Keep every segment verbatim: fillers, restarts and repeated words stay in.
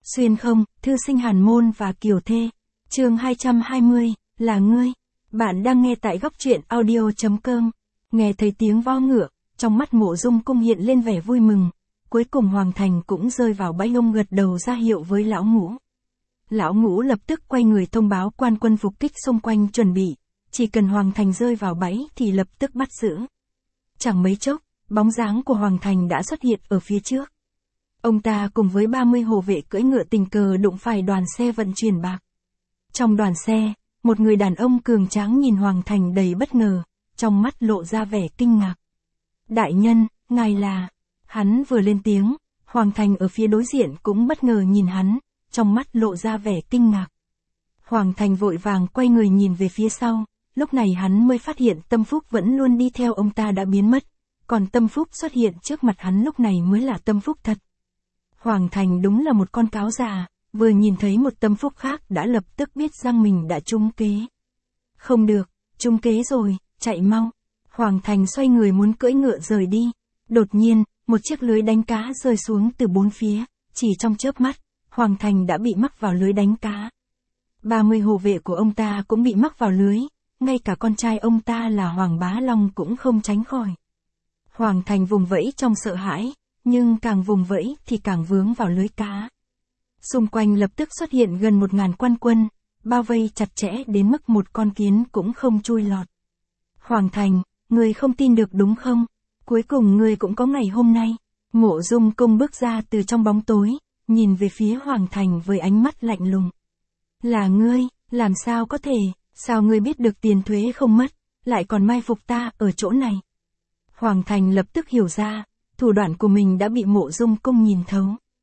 Xuyên không, thư sinh Hàn Môn và Kiều Thê. Chương hai trăm hai mươi, là ngươi. Bạn đang nghe tại góc truyện audio chấm com. Nghe thấy tiếng vo ngựa, trong mắt Mộ Dung Cung hiện lên vẻ vui mừng. Cuối cùng Hoàng Thành cũng rơi vào bẫy, ông gật đầu ra hiệu với lão Ngũ. Lão Ngũ lập tức quay người thông báo quan quân phục kích xung quanh chuẩn bị. Chỉ cần Hoàng Thành rơi vào bẫy thì lập tức bắt giữ. Chẳng mấy chốc, bóng dáng của Hoàng Thành đã xuất hiện ở phía trước. Ông ta cùng với ba mươi hộ vệ cưỡi ngựa tình cờ đụng phải đoàn xe vận chuyển bạc. Trong đoàn xe, một người đàn ông cường tráng nhìn Hoàng Thành đầy bất ngờ, trong mắt lộ ra vẻ kinh ngạc. Đại nhân, ngài là... Hắn vừa lên tiếng, Hoàng Thành ở phía đối diện cũng bất ngờ nhìn hắn, trong mắt lộ ra vẻ kinh ngạc. Hoàng Thành vội vàng quay người nhìn về phía sau, lúc này hắn mới phát hiện Tâm Phúc vẫn luôn đi theo ông ta đã biến mất, còn Tâm Phúc xuất hiện trước mặt hắn lúc này mới là Tâm Phúc thật. Hoàng Thành đúng là một con cáo già, vừa nhìn thấy một Tâm Phúc khác đã lập tức biết rằng mình đã trúng kế. Không được, trúng kế rồi, chạy mau. Hoàng Thành xoay người muốn cưỡi ngựa rời đi. Đột nhiên, một chiếc lưới đánh cá rơi xuống từ bốn phía, chỉ trong chớp mắt, Hoàng Thành đã bị mắc vào lưới đánh cá. ba mươi hộ vệ của ông ta cũng bị mắc vào lưới, ngay cả con trai ông ta là Hoàng Bá Long cũng không tránh khỏi. Hoàng Thành vùng vẫy trong sợ hãi, nhưng càng vùng vẫy thì càng vướng vào lưới cá. Xung quanh lập tức xuất hiện gần một ngàn quan quân, bao vây chặt chẽ đến mức một con kiến cũng không chui lọt. Hoàng Thành, ngươi không tin được đúng không? Cuối cùng ngươi cũng có ngày hôm nay. Mộ Dung Cung bước ra từ trong bóng tối, nhìn về phía Hoàng Thành với ánh mắt lạnh lùng. Là ngươi, làm sao có thể, sao ngươi biết được tiền thuế không mất, lại còn mai phục ta ở chỗ này? Hoàng Thành lập tức hiểu ra, thủ đoạn của mình đã bị Mộ Dung Cung nhìn thấu.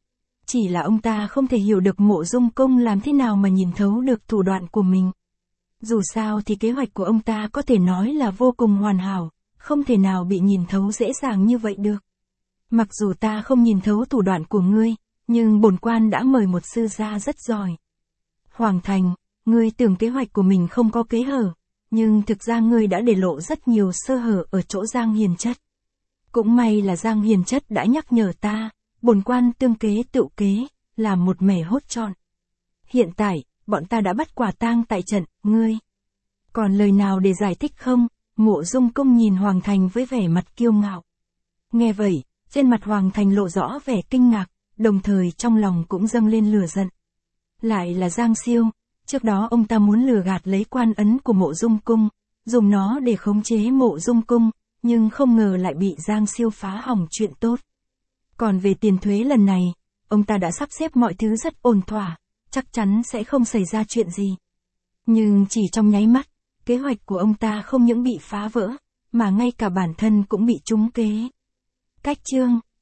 Chỉ là ông ta không thể hiểu được Mộ Dung Cung làm thế nào mà nhìn thấu được thủ đoạn của mình. Dù sao thì kế hoạch của ông ta có thể nói là vô cùng hoàn hảo, không thể nào bị nhìn thấu dễ dàng như vậy được. Mặc dù ta không nhìn thấu thủ đoạn của ngươi, nhưng bổn quan đã mời một sư gia rất giỏi. Hoàng Thành, ngươi tưởng kế hoạch của mình không có kẽ hở, nhưng thực ra ngươi đã để lộ rất nhiều sơ hở ở chỗ Giang Hiền Chất. Cũng may là Giang Hiền Chất đã nhắc nhở ta, bổn quan tương kế tựu kế, làm một mẻ hốt trọn. Hiện tại, bọn ta đã bắt quả tang tại trận, ngươi. Còn lời nào để giải thích không? Mộ Dung Cung nhìn Hoàng Thành với vẻ mặt kiêu ngạo. Nghe vậy, trên mặt Hoàng Thành lộ rõ vẻ kinh ngạc, đồng thời trong lòng cũng dâng lên lửa giận. Lại là Giang Siêu, trước đó ông ta muốn lừa gạt lấy quan ấn của Mộ Dung Cung, dùng nó để khống chế Mộ Dung Cung, nhưng không ngờ lại bị Giang Siêu phá hỏng chuyện tốt. Còn về tiền thuế lần này, ông ta đã sắp xếp mọi thứ rất ổn thỏa, chắc chắn sẽ không xảy ra chuyện gì. Nhưng chỉ trong nháy mắt, kế hoạch của ông ta không những bị phá vỡ, mà ngay cả bản thân cũng bị trúng kế. Cách chương,